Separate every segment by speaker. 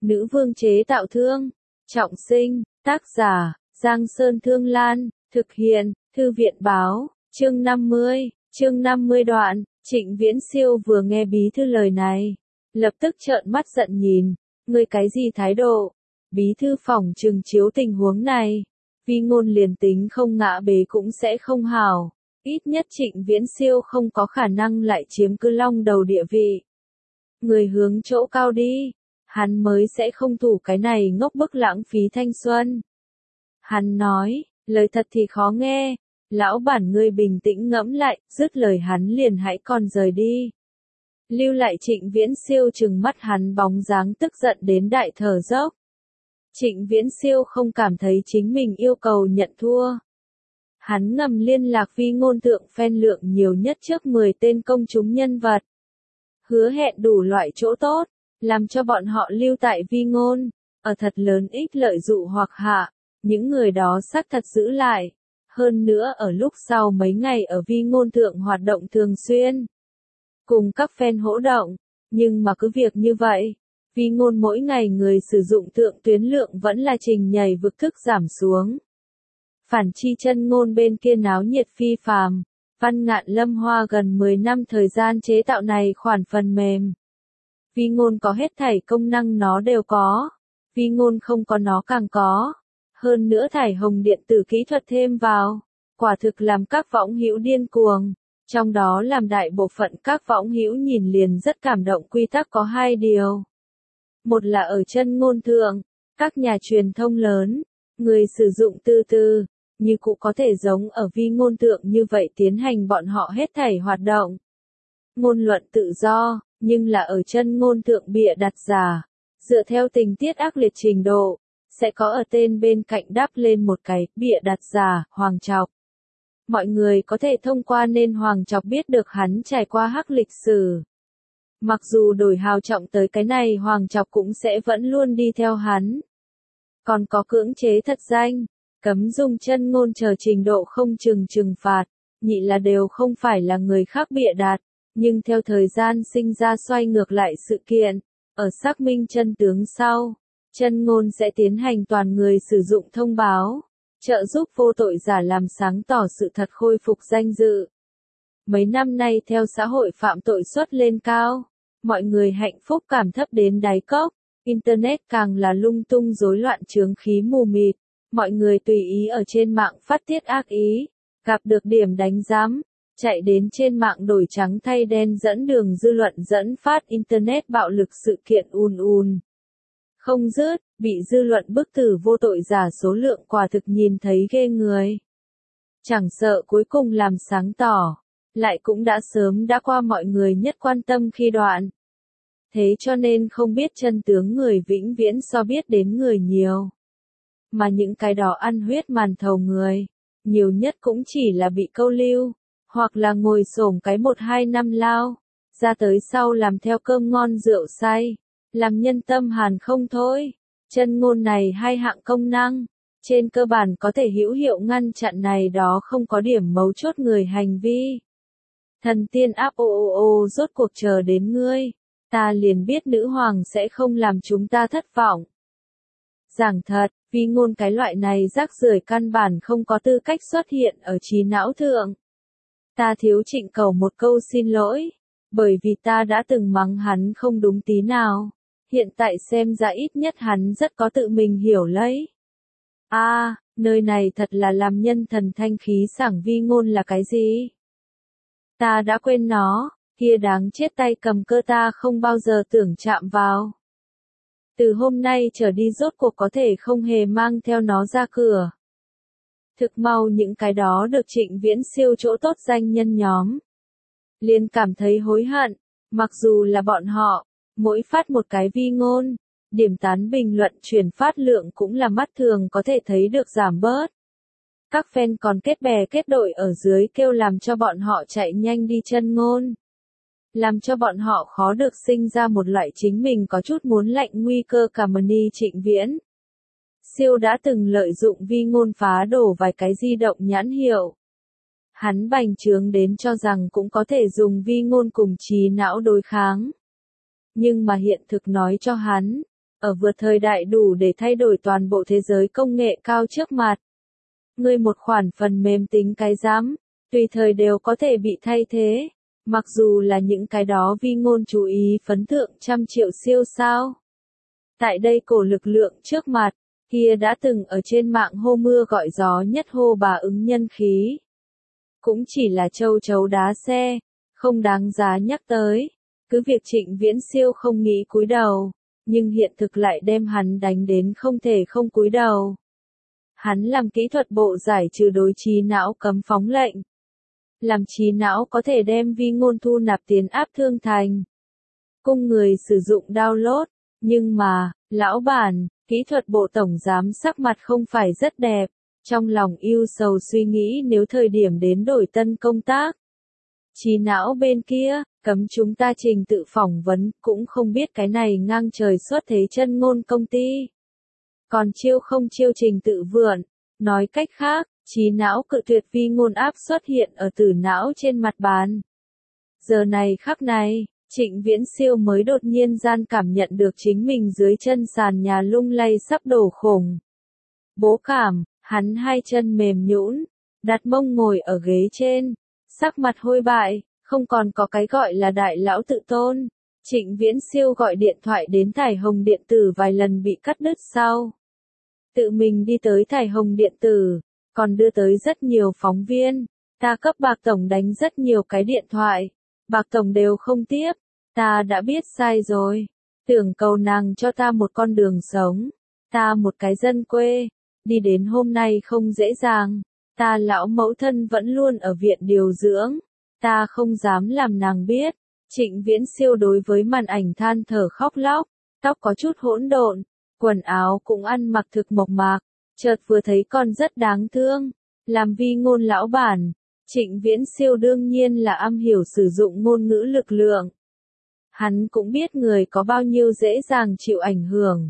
Speaker 1: Nữ vương chế tạo thương. Trọng sinh. Tác giả, Giang Sơn Thương Lan. Thực hiện, Thư viện báo. Chương 50 đoạn. Trịnh Viễn Siêu vừa nghe bí thư lời này, lập tức trợn mắt giận nhìn. Ngươi cái gì thái độ? Bí thư phỏng chừng chiếu tình huống này, Vi Ngôn liền tính không ngã bế cũng sẽ không hảo. Ít nhất Trịnh Viễn Siêu không có khả năng lại chiếm cứ long đầu địa vị. Người hướng chỗ cao đi, hắn mới sẽ không thủ cái này ngốc bức lãng phí thanh xuân. Hắn nói, lời thật thì khó nghe, lão bản ngươi bình tĩnh ngẫm lại, dứt lời hắn liền hãy còn rời đi. Lưu lại Trịnh Viễn Siêu trừng mắt hắn bóng dáng tức giận đến đại thở dốc. Trịnh Viễn Siêu không cảm thấy chính mình yêu cầu nhận thua. Hắn ngầm liên lạc Vi Ngôn thượng fan lượng nhiều nhất trước 10 tên công chúng nhân vật. Hứa hẹn đủ loại chỗ tốt, làm cho bọn họ lưu tại Vi Ngôn, ở thật lớn ích lợi dụ hoặc hạ, những người đó xác thật giữ lại. Hơn nữa ở lúc sau mấy ngày ở Vi Ngôn thượng hoạt động thường xuyên, cùng các fan hỗ động, nhưng mà cứ việc như vậy, Vi Ngôn mỗi ngày người sử dụng thượng tuyến lượng vẫn là trình nhảy vực thức giảm xuống. Phản chi chân ngôn bên kia náo nhiệt phi phàm, Văn Ngạn Lâm hoa gần 10 năm thời gian chế tạo này khoản phần mềm. Vi Ngôn có hết thảy công năng nó đều có, Vi Ngôn không có nó càng có. Hơn nữa thải hồng điện tử kỹ thuật thêm vào, quả thực làm các võng hữu điên cuồng. Trong đó làm đại bộ phận các võng hữu nhìn liền rất cảm động quy tắc có hai điều. Một là ở chân ngôn thượng, các nhà truyền thông lớn, người sử dụng từ như cũng có thể giống ở Vi Ngôn thượng như vậy tiến hành bọn họ hết thảy hoạt động. Ngôn luận tự do, nhưng là ở chân ngôn thượng bịa đặt giả, dựa theo tình tiết ác liệt trình độ, sẽ có ở tên bên cạnh đắp lên một cái bịa đặt giả, Hoàng Chọc. Mọi người có thể thông qua nên Hoàng Chọc biết được hắn trải qua hắc lịch sử. Mặc dù đổi hào trọng tới cái này Hoàng Chọc cũng sẽ vẫn luôn đi theo hắn. Còn có cưỡng chế thật danh, cấm dùng chân ngôn chờ trình độ không trừng phạt, nhị là đều không phải là người khác bịa đặt, nhưng theo thời gian sinh ra xoay ngược lại sự kiện, ở xác minh chân tướng sau, chân ngôn sẽ tiến hành toàn người sử dụng thông báo, trợ giúp vô tội giả làm sáng tỏ sự thật khôi phục danh dự. Mấy năm nay theo xã hội phạm tội suất lên cao, mọi người hạnh phúc cảm thấp đến đáy cốc, Internet càng là lung tung rối loạn chướng khí mù mịt, mọi người tùy ý ở trên mạng phát tiết ác ý, gặp được điểm đánh giám, chạy đến trên mạng đổi trắng thay đen dẫn đường dư luận dẫn phát Internet bạo lực sự kiện ùn không dứt, bị dư luận bức tử vô tội giả số lượng quả thực nhìn thấy ghê người. Chẳng sợ cuối cùng làm sáng tỏ, lại cũng đã sớm đã qua mọi người nhất quan tâm khi đoạn. Thế cho nên không biết chân tướng người vĩnh viễn so biết đến người nhiều. Mà những cái đó ăn huyết màn thầu người, nhiều nhất cũng chỉ là bị câu lưu, hoặc là ngồi xổm cái 1-2 năm lao, ra tới sau làm theo cơm ngon rượu say, làm nhân tâm hàn không thôi. Chân ngôn này hai hạng công năng, trên cơ bản có thể hữu hiệu ngăn chặn này đó không có điểm mấu chốt người hành vi. Thần tiên áp ô rốt cuộc chờ đến ngươi, ta liền biết nữ hoàng sẽ không làm chúng ta thất vọng. Giảng thật, Vi Ngôn cái loại này rác rưởi căn bản không có tư cách xuất hiện ở trí não thượng. Ta thiếu Trịnh Cầu một câu xin lỗi, bởi vì ta đã từng mắng hắn không đúng tí nào. Hiện tại xem ra ít nhất hắn rất có tự mình hiểu lấy. Nơi này thật là làm nhân thần thanh khí sảng. Vi Ngôn là cái gì? Ta đã quên nó, kia đáng chết tay cầm cơ ta không bao giờ tưởng chạm vào. Từ hôm nay trở đi rốt cuộc có thể không hề mang theo nó ra cửa. Thực mau những cái đó được Trịnh Viễn Siêu chỗ tốt danh nhân nhóm liền cảm thấy hối hận, mặc dù là bọn họ, mỗi phát một cái Vi Ngôn, điểm tán bình luận truyền phát lượng cũng là mắt thường có thể thấy được giảm bớt. Các fan còn kết bè kết đội ở dưới kêu làm cho bọn họ chạy nhanh đi chân ngôn. Làm cho bọn họ khó được sinh ra một loại chính mình có chút muốn lạnh nguy cơ cảm ơn Trịnh Viễn Siêu đã từng lợi dụng Vi Ngôn phá đổ vài cái di động nhãn hiệu. Hắn bành trướng đến cho rằng cũng có thể dùng Vi Ngôn cùng trí não đối kháng. Nhưng mà hiện thực nói cho hắn, ở vượt thời đại đủ để thay đổi toàn bộ thế giới công nghệ cao trước mặt. Ngươi một khoản phần mềm tính cái rắm, tùy thời đều có thể bị thay thế, mặc dù là những cái đó vi ngôn chú ý phấn thượng trăm triệu siêu sao. Tại đây cổ lực lượng trước mặt, kia đã từng ở trên mạng hô mưa gọi gió nhất hô bà ứng nhân khí. Cũng chỉ là châu chấu đá xe, không đáng giá nhắc tới. Cứ việc Trịnh Viễn Siêu không nghĩ cúi đầu, nhưng hiện thực lại đem hắn đánh đến không thể không cúi đầu. Hắn làm kỹ thuật bộ giải trừ đối trí não cấm phóng lệnh. Làm trí não có thể đem vi ngôn thu nạp tiến áp thương thành. Cung người sử dụng download, nhưng mà, lão bản, kỹ thuật bộ tổng giám sắc mặt không phải rất đẹp, trong lòng ưu sầu suy nghĩ nếu thời điểm đến đổi tân công tác. Trí não bên kia, cấm chúng ta trình tự phỏng vấn, cũng không biết cái này ngang trời xuất thế chân ngôn công ty. Còn chiêu không chiêu trình tự vượn, nói cách khác, trí não cự tuyệt vi ngôn áp xuất hiện ở tử não trên mặt bàn. Giờ này khắc này, Trịnh Viễn Siêu mới đột nhiên gian cảm nhận được chính mình dưới chân sàn nhà lung lay sắp đổ khủng. Bố cảm, hắn hai chân mềm nhũn, đặt mông ngồi ở ghế trên, sắc mặt hôi bại, không còn có cái gọi là đại lão tự tôn. Trịnh Viễn Siêu gọi điện thoại đến Thải Hồng Điện Tử vài lần bị cắt đứt sau. Tự mình đi tới Thải Hồng Điện Tử, còn đưa tới rất nhiều phóng viên. Ta cấp Bạc Tổng đánh rất nhiều cái điện thoại. Bạc Tổng đều không tiếp. Ta đã biết sai rồi. Tưởng cầu nàng cho ta một con đường sống. Ta một cái dân quê. Đi đến hôm nay không dễ dàng. Ta lão mẫu thân vẫn luôn ở viện điều dưỡng. Ta không dám làm nàng biết. Trịnh Viễn Siêu đối với màn ảnh than thở khóc lóc. Tóc có chút hỗn độn. Quần áo cũng ăn mặc thực mộc mạc. Chợt vừa thấy con rất đáng thương. Làm vi ngôn lão bản. Trịnh Viễn Siêu đương nhiên là am hiểu sử dụng ngôn ngữ lực lượng. Hắn cũng biết người có bao nhiêu dễ dàng chịu ảnh hưởng.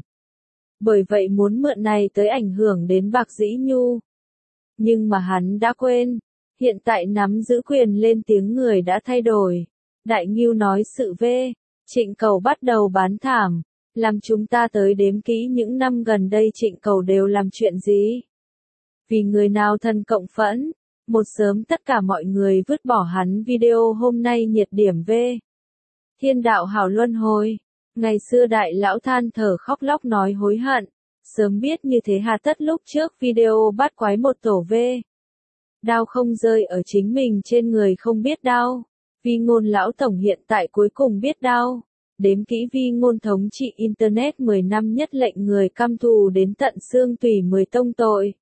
Speaker 1: Bởi vậy muốn mượn này tới ảnh hưởng đến Bạc Dĩ Nhu. Nhưng mà hắn đã quên. Hiện tại nắm giữ quyền lên tiếng người đã thay đổi. Đại Ngưu nói sự vê. Trịnh Cầu bắt đầu bán thảm. Làm chúng ta tới đếm kỹ những năm gần đây Trịnh Cầu đều làm chuyện gì. Vì người nào thân cộng phẫn. Một sớm tất cả mọi người vứt bỏ hắn video hôm nay nhiệt điểm V. Thiên đạo hảo luân hồi. Ngày xưa đại lão than thở khóc lóc nói hối hận. Sớm biết như thế hà tất lúc trước video bắt quái một tổ V. Đao không rơi ở chính mình trên người không biết đau. Vi ngôn lão tổng hiện tại cuối cùng biết đau. Đếm kỹ vi ngôn thống trị Internet 10 năm nhất lệnh người căm thù đến tận xương tủy 10 tông tội.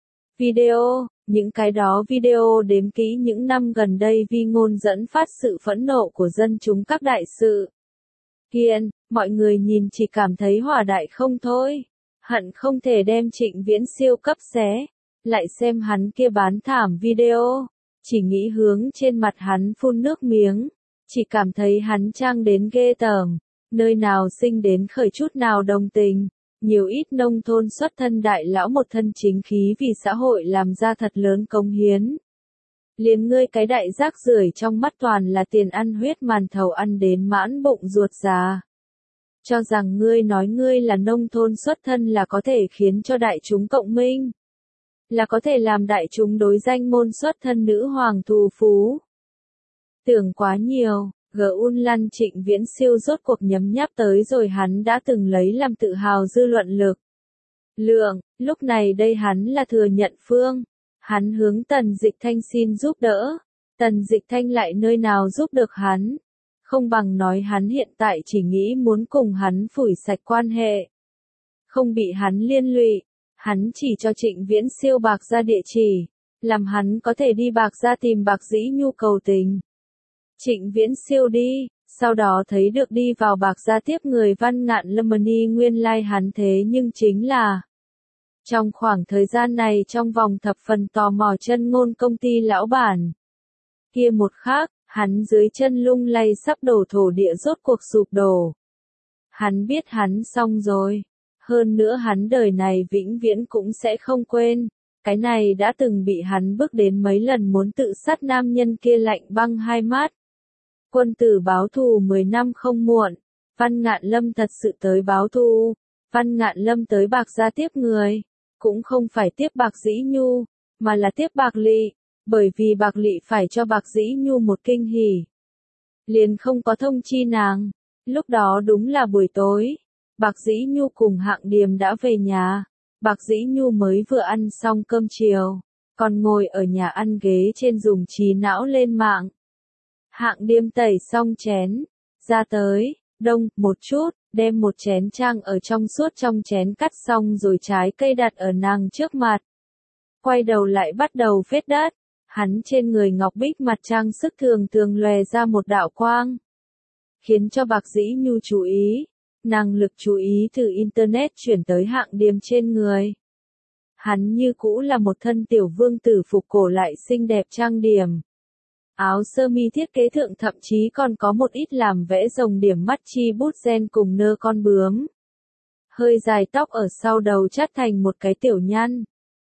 Speaker 1: Video, những cái đó video đếm kỹ những năm gần đây vi ngôn dẫn phát sự phẫn nộ của dân chúng các đại sự. Kiên, mọi người nhìn chỉ cảm thấy hỏa đại không thôi. Hận không thể đem Trịnh Viễn Siêu cấp xé. Lại xem hắn kia bán thảm video. Chỉ nghĩ hướng trên mặt hắn phun nước miếng. Chỉ cảm thấy hắn trang đến ghê tởm. Nơi nào sinh đến khởi chút nào đồng tình. Nhiều ít nông thôn xuất thân đại lão một thân chính khí vì xã hội làm ra thật lớn công hiến. Liền ngươi cái đại rác rưởi trong mắt toàn là tiền ăn huyết màn thầu ăn đến mãn bụng ruột già. Cho rằng ngươi nói ngươi là nông thôn xuất thân là có thể khiến cho đại chúng cộng minh. Là có thể làm đại chúng đối danh môn xuất thân nữ hoàng thù phú. Tưởng quá nhiều. G.U.N lăn Trịnh Viễn Siêu rốt cuộc nhấm nháp tới rồi hắn đã từng lấy làm tự hào dư luận lực. Lượng, lúc này đây hắn là thừa nhận phương. Hắn hướng Tần Dịch Thanh xin giúp đỡ. Tần Dịch Thanh lại nơi nào giúp được hắn. Không bằng nói hắn hiện tại chỉ nghĩ muốn cùng hắn phủi sạch quan hệ. Không bị hắn liên lụy. Hắn chỉ cho Trịnh Viễn Siêu Bạc Gia địa chỉ. Làm hắn có thể đi Bạc Gia tìm Bạc Dĩ Nhu cầu tình. Trịnh Viễn Siêu đi, sau đó thấy được đi vào Bạc Gia tiếp người Văn Ngạn Lemony nguyên lai hắn thế nhưng chính là. Trong khoảng thời gian này trong vòng thập phần tò mò chân ngôn công ty lão bản. Kia một khác, hắn dưới chân lung lay sắp đổ thổ địa rốt cuộc sụp đổ. Hắn biết hắn xong rồi. Hơn nữa hắn đời này vĩnh viễn cũng sẽ không quên. Cái này đã từng bị hắn bước đến mấy lần muốn tự sát nam nhân kia lạnh băng hai mắt. Quân tử báo thù 10 năm không muộn. Văn Ngạn Lâm thật sự tới báo thù. Văn Ngạn Lâm tới Bạc gia tiếp người, cũng không phải tiếp Bạc Dĩ Nhu, mà là tiếp Bạc Lị, bởi vì Bạc Lị phải cho Bạc Dĩ Nhu một kinh hỉ. Liền không có thông chi nàng. Lúc đó đúng là buổi tối, Bạc Dĩ Nhu cùng Hạng Điềm đã về nhà. Bạc Dĩ Nhu mới vừa ăn xong cơm chiều, còn ngồi ở nhà ăn ghế trên dùng trí não lên mạng. Hạng Điềm tẩy xong chén, ra tới, đông một chút, đem một chén trang ở trong suốt trong chén cắt xong rồi trái cây đặt ở nàng trước mặt. Quay đầu lại bắt đầu phết đất, hắn trên người ngọc bích mặt trang sức thường thường lòe ra một đạo quang. Khiến cho Bạc Dĩ Nhu chú ý, nàng lực chú ý từ Internet chuyển tới Hạng Điềm trên người. Hắn như cũ là một thân tiểu vương tử phục cổ lại xinh đẹp trang điểm. Áo sơ mi thiết kế thượng thậm chí còn có một ít làm vẽ rồng điểm mắt chi bút gen cùng nơ con bướm. Hơi dài tóc ở sau đầu chắt thành một cái tiểu nhăn.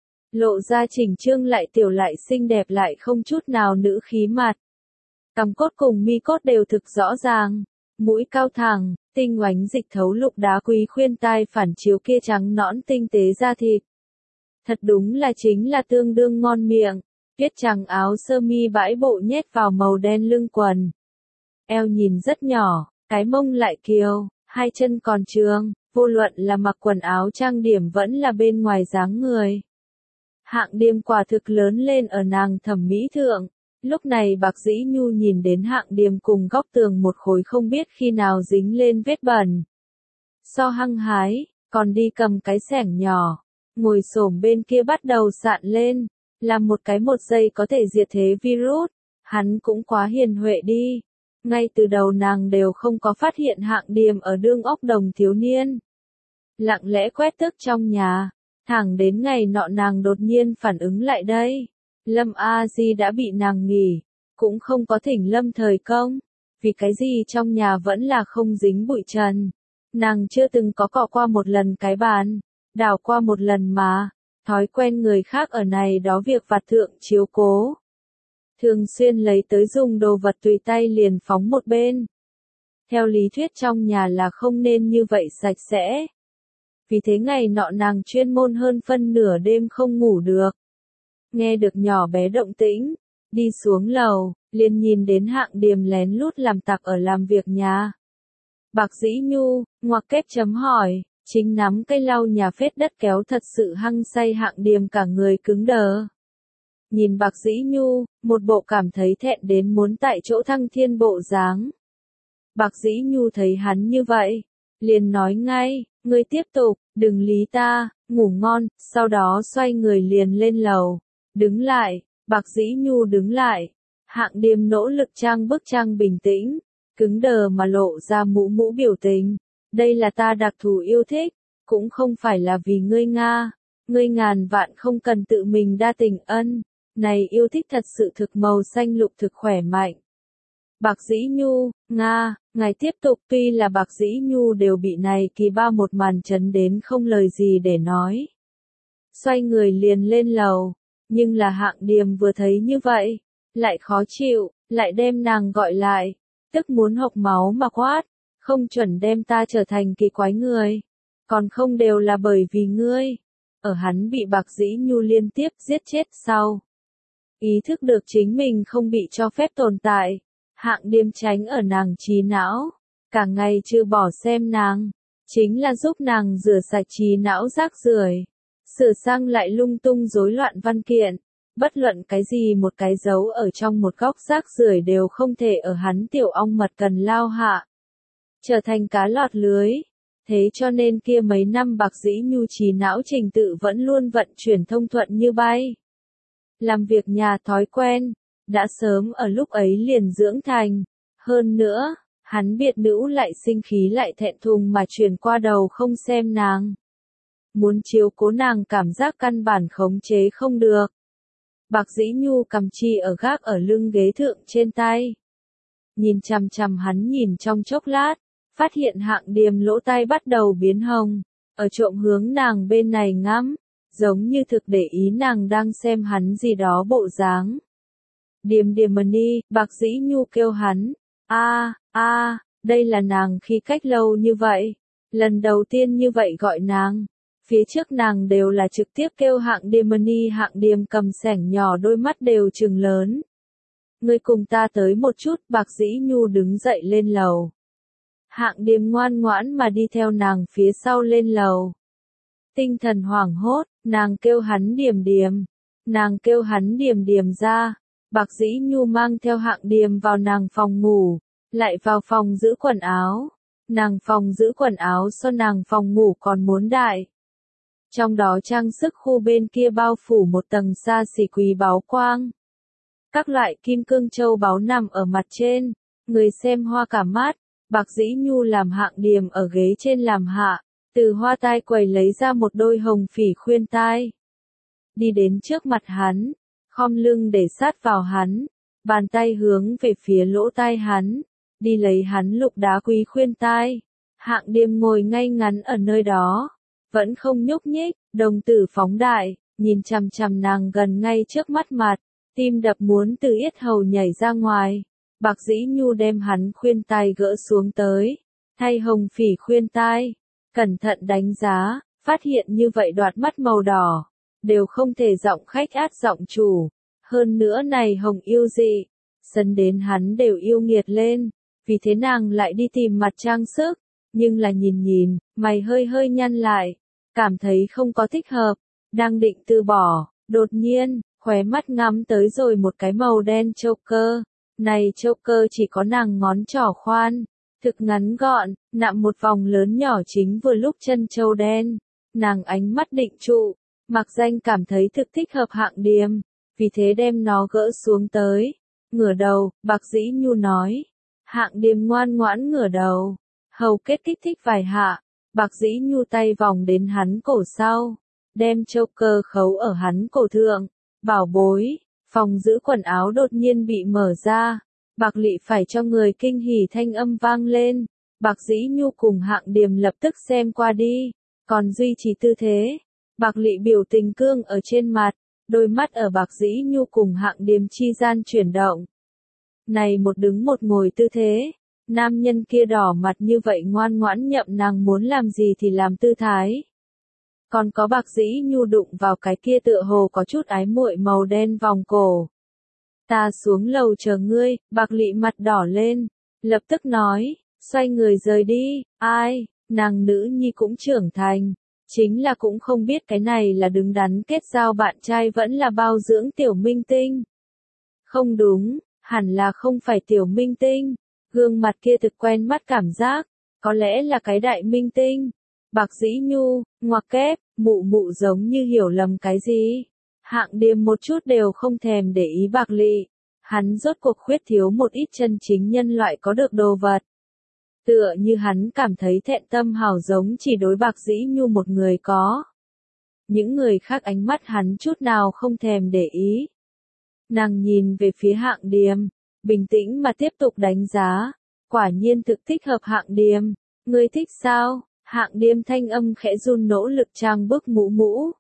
Speaker 1: Lộ ra chỉnh trương lại tiểu lại xinh đẹp lại không chút nào nữ khí mặt. Cằm cốt cùng mi cốt đều thực rõ ràng, mũi cao thẳng, tinh oánh dịch thấu lục đá quý khuyên tai phản chiếu kia trắng nõn tinh tế da thịt. Thật đúng là chính là tương đương ngon miệng. Tuyết trắng áo sơ mi bãi bộ nhét vào màu đen lưng quần. Eo nhìn rất nhỏ, cái mông lại kiều, hai chân còn trường, vô luận là mặc quần áo trang điểm vẫn là bên ngoài dáng người. Hạng Điềm quả thực lớn lên ở nàng thẩm mỹ thượng. Lúc này Bạc Dĩ Nhu nhìn đến Hạng Điềm cùng góc tường một khối không biết khi nào dính lên vết bẩn. So hăng hái, còn đi cầm cái xẻng nhỏ, ngồi xổm bên kia bắt đầu sạn lên. Làm một cái 1 giây có thể diệt thế virus, hắn cũng quá hiền huệ đi. Ngay từ đầu nàng đều không có phát hiện Hạng Điềm ở đương ốc đồng thiếu niên. Lặng lẽ quét tước trong nhà, thẳng đến ngày nọ nàng đột nhiên phản ứng lại đây. Lâm A Di đã bị nàng nghỉ, cũng không có thỉnh Lâm thời công. Vì cái gì trong nhà vẫn là không dính bụi trần. Nàng chưa từng có cọ qua một lần cái bàn, đào qua một lần mà. Thói quen người khác ở này đó việc vặt thượng chiếu cố. Thường xuyên lấy tới dùng đồ vật tùy tay liền phóng một bên. Theo lý thuyết trong nhà là không nên như vậy sạch sẽ. Vì thế ngày nọ nàng chuyên môn hơn phân nửa đêm không ngủ được. Nghe được nhỏ bé động tĩnh, đi xuống lầu, liền nhìn đến Hạng Điềm lén lút làm tặc ở làm việc nhà. Bạc Dĩ Nhu, ngoặc kép chấm hỏi. Chính nắm cây lau nhà phết đất kéo thật sự hăng say Hạng Điềm cả người cứng đờ. Nhìn Bạc Dĩ Nhu, một bộ cảm thấy thẹn đến muốn tại chỗ thăng thiên bộ dáng. Bạc Dĩ Nhu thấy hắn như vậy, liền nói ngay, ngươi tiếp tục, đừng lý ta, ngủ ngon, sau đó xoay người liền lên lầu. Đứng lại, Bạc Dĩ Nhu đứng lại, Hạng Điềm nỗ lực trang bức trang bình tĩnh, cứng đờ mà lộ ra mũ mũ biểu tình. Đây là ta đặc thù yêu thích, cũng không phải là vì ngươi Nga, ngươi ngàn vạn không cần tự mình đa tình ân, này yêu thích thật sự thực màu xanh lục thực khỏe mạnh. Bạc Dĩ Nhu, Nga, ngài tiếp tục tuy là Bạc Dĩ Nhu đều bị này kỳ ba một màn chấn đến không lời gì để nói. Xoay người liền lên lầu, nhưng là Hạng Điềm vừa thấy như vậy, lại khó chịu, lại đem nàng gọi lại, tức muốn hộc máu mà quát. Không chuẩn đem ta trở thành kỳ quái người. Còn không đều là bởi vì ngươi. Ở hắn bị Bạc Dĩ Nhu liên tiếp giết chết sau. Ý thức được chính mình không bị cho phép tồn tại. Hạng Điềm tránh ở nàng trí não. Cả ngày chưa bỏ xem nàng. Chính là giúp nàng rửa sạch trí não rác rưởi. Sửa sang lại lung tung rối loạn văn kiện. Bất luận cái gì một cái dấu ở trong một góc rác rưởi đều không thể ở hắn tiểu ong mật cần lao hạ. Trở thành cá lọt lưới. Thế cho nên kia mấy năm Bạc Dĩ Nhu trí não trình tự vẫn luôn vận chuyển thông thuận như bay. Làm việc nhà thói quen, đã sớm ở lúc ấy liền dưỡng thành. Hơn nữa, hắn biệt nữ lại sinh khí lại thẹn thùng mà truyền qua đầu không xem nàng. Muốn chiếu cố nàng cảm giác căn bản khống chế không được. Bạc Dĩ Nhu cầm chi ở gác ở lưng ghế thượng trên tay. Nhìn chằm chằm hắn nhìn trong chốc lát, phát hiện Hạng Điềm lỗ tai bắt đầu biến hồng, ở trộm hướng nàng bên này ngắm, giống như thực để ý nàng đang xem hắn gì đó bộ dáng. Điềm Điềm Mani, Bạc Dĩ Nhu kêu hắn, a, đây là nàng khi cách lâu như vậy, Lần đầu tiên như vậy gọi nàng. Phía trước nàng đều là trực tiếp kêu Hạng Điềm Mani. Hạng Điềm cầm sẻng nhỏ, đôi mắt đều trừng lớn. Ngươi cùng ta tới một chút. Bạc Dĩ Nhu đứng dậy lên lầu. Hạng Điềm ngoan ngoãn mà đi theo nàng phía sau lên lầu. Tinh thần hoảng hốt, nàng kêu hắn Điềm Điềm. Nàng kêu hắn Điềm Điềm ra. Bạc Dĩ Nhu mang theo Hạng Điềm vào nàng phòng ngủ, lại vào phòng giữ quần áo. Nàng phòng giữ quần áo so nàng phòng ngủ còn muốn đại. Trong đó trang sức khu bên kia bao phủ một tầng xa xỉ quý báu quang. Các loại kim cương châu báu nằm ở mặt trên, người xem hoa cả mắt. Bạc Dĩ Nhu làm Hạng Điềm ở ghế trên làm hạ, từ hoa tai quầy lấy ra một đôi hồng phỉ khuyên tai. Đi đến trước mặt hắn, khom lưng để sát vào hắn, bàn tay hướng về phía lỗ tai hắn, đi lấy hắn lục đá quý khuyên tai. Hạng Điềm ngồi ngay ngắn ở nơi đó, vẫn không nhúc nhích, đồng tử phóng đại, nhìn chằm chằm nàng gần ngay trước mắt mặt, tim đập muốn từ yết hầu nhảy ra ngoài. Bạc Dĩ Nhu đem hắn khuyên tai gỡ xuống tới, thay hồng phỉ khuyên tai, cẩn thận đánh giá, phát hiện như vậy đoạt mắt màu đỏ, đều không thể giọng khách át giọng chủ. Hơn nữa này hồng yêu dị, sấn đến hắn đều yêu nghiệt lên, vì thế nàng lại đi tìm mặt trang sức, nhưng là nhìn, mày hơi hơi nhăn lại, cảm thấy không có thích hợp, đang định từ bỏ, đột nhiên, khóe mắt ngắm tới rồi một cái màu đen choker. Này choker chỉ có nàng ngón trỏ khoan, thực ngắn gọn, nạm một vòng lớn nhỏ chính vừa lúc chân châu đen. Nàng ánh mắt định trụ, mặc danh cảm thấy thực thích hợp Hạng Điềm, vì thế đem nó gỡ xuống tới. Ngửa đầu, Bạc Dĩ Nhu nói. Hạng Điềm ngoan ngoãn ngửa đầu, hầu kết kích thích vài hạ. Bạc Dĩ Nhu tay vòng đến hắn cổ sau, đem choker khấu ở hắn cổ thượng. Bảo bối. Phòng giữ quần áo đột nhiên bị mở ra, Bạc Lị phải cho người kinh hỉ thanh âm vang lên. Bạc Dĩ Nhu cùng Hạng Điềm lập tức xem qua đi, còn duy trì tư thế. Bạc Lị biểu tình cương ở trên mặt, đôi mắt ở Bạc Dĩ Nhu cùng Hạng Điềm chi gian chuyển động. Này một đứng một ngồi tư thế, nam nhân kia đỏ mặt như vậy ngoan ngoãn nhậm nàng muốn làm gì thì làm tư thái. Còn có Bạc Dĩ Nhu đụng vào cái kia tựa hồ có chút ái muội màu đen vòng cổ. Ta xuống lầu chờ ngươi. Bạc Lị mặt đỏ lên, lập tức nói, xoay người rời đi. Ai, nàng nữ nhi cũng trưởng thành, chính là cũng không biết cái này là đứng đắn kết giao bạn trai vẫn là bao dưỡng tiểu minh tinh. Không đúng, hẳn là không phải tiểu minh tinh, gương mặt kia thực quen mắt cảm giác, có lẽ là cái đại minh tinh. Bạc Dĩ Nhu, ngoặc kép, mụ giống như hiểu lầm cái gì. Hạng Điềm một chút đều không thèm để ý Bạc Lị, hắn rốt cuộc khuyết thiếu một ít chân chính nhân loại có được đồ vật. Tựa như hắn cảm thấy thẹn tâm hào giống chỉ đối Bạc Dĩ Nhu một người có. Những người khác ánh mắt hắn chút nào không thèm để ý. Nàng nhìn về phía Hạng Điềm, bình tĩnh mà tiếp tục đánh giá, quả nhiên thực thích hợp Hạng Điềm. Ngươi thích sao? Hạng Điềm thanh âm khẽ run nỗ lực trang bức mũ.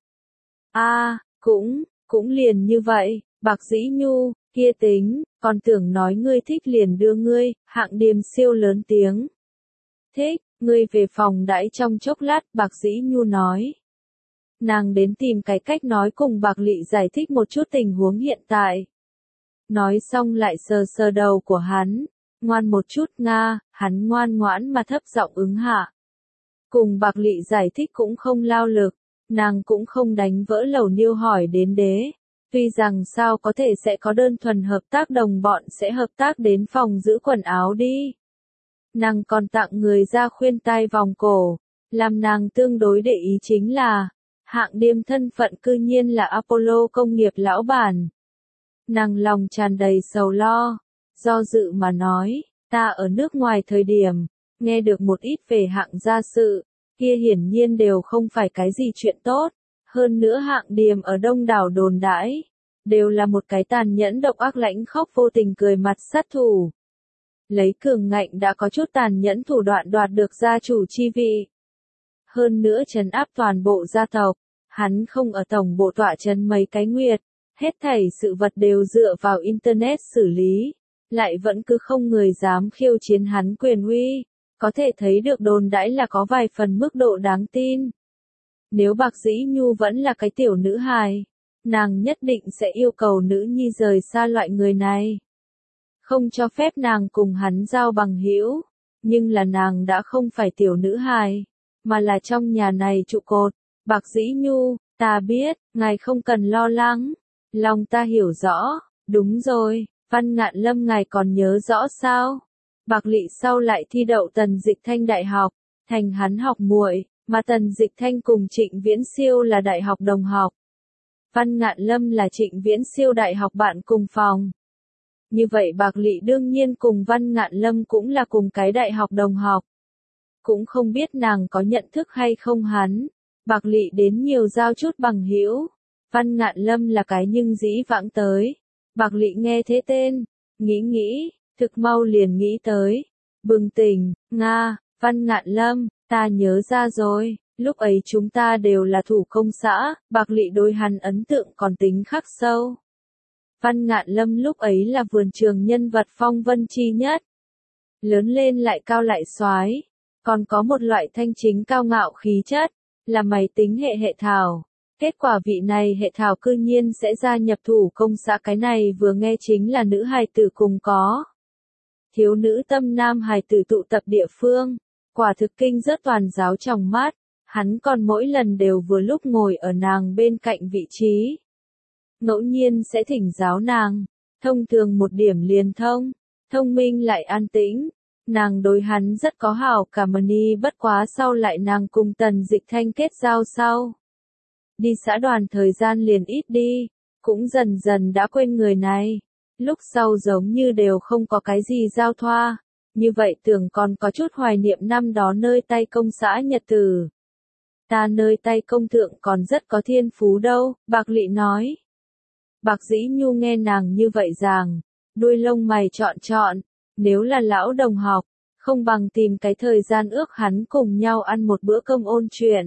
Speaker 1: Cũng liền như vậy. Bạc Dĩ Nhu, kia tính, còn tưởng nói ngươi thích liền đưa ngươi. Hạng Điềm siêu lớn tiếng. Thích, ngươi về phòng đãi trong chốc lát. Bạc Dĩ Nhu nói. Nàng đến tìm cái cách nói cùng Bạc Lị giải thích một chút tình huống hiện tại. Nói xong lại sờ sờ đầu của hắn, ngoan một chút nga. Hắn ngoan ngoãn mà thấp giọng ứng hạ. Cùng Bạc Lị giải thích cũng không lao lực, nàng cũng không đánh vỡ lầu niêu hỏi đến đế. Tuy rằng sao có thể sẽ có đơn thuần hợp tác đồng bọn sẽ hợp tác đến phòng giữ quần áo đi. Nàng còn tặng người ra khuyên tai vòng cổ, làm nàng tương đối để ý chính là, Hạng Điềm thân phận cư nhiên là Apollo công nghiệp lão bản. Nàng lòng tràn đầy sầu lo, do dự mà nói, ta ở nước ngoài thời điểm, nghe được một ít về Hạng gia sự, kia hiển nhiên đều không phải cái gì chuyện tốt. Hơn nữa Hạng Điềm ở đông đảo đồn đãi, đều là một cái tàn nhẫn độc ác lãnh khốc vô tình cười mặt sát thủ. Lấy cường ngạnh đã có chút tàn nhẫn thủ đoạn đoạt được gia chủ chi vị. Hơn nữa trấn áp toàn bộ gia tộc, hắn không ở tổng bộ tọa trấn mấy cái nguyệt, hết thảy sự vật đều dựa vào Internet xử lý, lại vẫn cứ không người dám khiêu chiến hắn quyền uy. Có thể thấy được đồn đãi là có vài phần mức độ đáng tin. Nếu Bạc Dĩ Nhu vẫn là cái tiểu nữ hài, nàng nhất định sẽ yêu cầu nữ nhi rời xa loại người này. Không cho phép nàng cùng hắn giao bằng hữu, nhưng là nàng đã không phải tiểu nữ hài, mà là trong nhà này trụ cột. Bạc Dĩ Nhu, ta biết, ngài không cần lo lắng, lòng ta hiểu rõ, đúng rồi, Văn Ngạn Lâm ngài còn nhớ rõ sao? Bạc Lị sau lại thi đậu Tần Dịch Thanh đại học, thành hắn học muội, mà Tần Dịch Thanh cùng Trịnh Viễn Siêu là đại học đồng học. Văn Ngạn Lâm là Trịnh Viễn Siêu đại học bạn cùng phòng. Như vậy Bạc Lị đương nhiên cùng Văn Ngạn Lâm cũng là cùng cái đại học đồng học. Cũng không biết nàng có nhận thức hay không hắn. Bạc Lị đến nhiều giao chút bằng hữu. Văn Ngạn Lâm là cái nhưng dĩ vãng tới. Bạc Lị nghe thế tên, nghĩ, thực mau liền nghĩ tới. Bừng tỉnh, Nga, Văn Ngạn Lâm, ta nhớ ra rồi, lúc ấy chúng ta đều là thủ công xã, Bạc Lị đối hắn ấn tượng còn tính khắc sâu. Văn Ngạn Lâm lúc ấy là vườn trường nhân vật phong vân chi nhất. Lớn lên lại cao lại soái, còn có một loại thanh chính cao ngạo khí chất, là máy tính hệ thảo. Kết quả vị này hệ thảo cư nhiên sẽ gia nhập thủ công xã, cái này vừa nghe chính là nữ hài tử cùng có. Thiếu nữ tâm nam hài tử tụ tập địa phương, quả thực kinh rớt toàn giáo trong mắt, hắn còn mỗi lần đều vừa lúc ngồi ở nàng bên cạnh vị trí. Ngẫu nhiên sẽ thỉnh giáo nàng, thông thường một điểm liền thông minh lại an tĩnh, nàng đối hắn rất có hảo cảm ni, bất quá sau lại nàng cùng Tần Dịch Thanh kết giao sau. Đi xã đoàn thời gian liền ít đi, cũng dần dần đã quên người này, lúc sau giống như đều không có cái gì giao thoa, như vậy tưởng còn có chút hoài niệm năm đó nơi tay công xã nhật tử. Ta nơi tay công thượng còn rất có thiên phú đâu, Bạc Lị nói. Bạc Dĩ Nhu nghe nàng như vậy rằng, đuôi lông mày trọn, nếu là lão đồng học, không bằng tìm cái thời gian ước hắn cùng nhau ăn một bữa cơm ôn chuyện.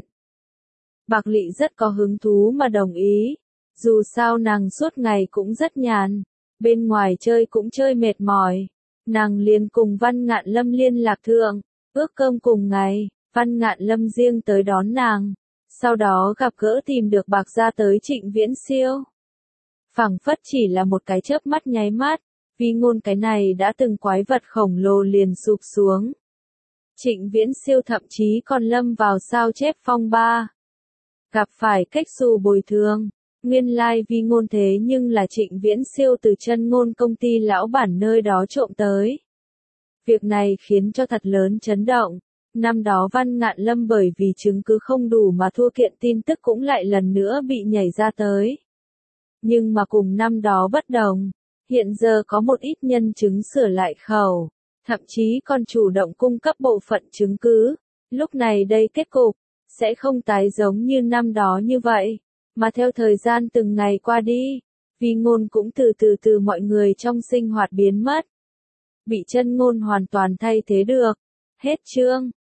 Speaker 1: Bạc Lị rất có hứng thú mà đồng ý, dù sao nàng suốt ngày cũng rất nhàn, bên ngoài chơi cũng chơi mệt mỏi, nàng liền cùng Văn Ngạn Lâm liên lạc thượng, ước cơm cùng ngày, Văn Ngạn Lâm riêng tới đón nàng, sau đó gặp gỡ tìm được Bạc ra tới Trịnh Viễn Siêu. Phảng phất chỉ là một cái chớp mắt nháy mắt, vì ngôn cái này đã từng quái vật khổng lồ liền sụp xuống. Trịnh Viễn Siêu thậm chí còn lâm vào sao chép phong ba. Gặp phải cách xù bồi thường, nguyên lai vì ngôn thế nhưng là Trịnh Viễn Siêu từ chân ngôn công ty lão bản nơi đó trộm tới. Việc này khiến cho thật lớn chấn động. Năm đó Văn Ngạn Lâm bởi vì chứng cứ không đủ mà thua kiện, tin tức cũng lại lần nữa bị nhảy ra tới. Nhưng mà cùng năm đó bất đồng, hiện giờ có một ít nhân chứng sửa lại khẩu, thậm chí còn chủ động cung cấp bộ phận chứng cứ. Lúc này đây kết cục sẽ không tái giống như năm đó như vậy, mà theo thời gian từng ngày qua đi, vì ngôn cũng từ mọi người trong sinh hoạt biến mất. Bị chân ngôn hoàn toàn thay thế được. Hết chương.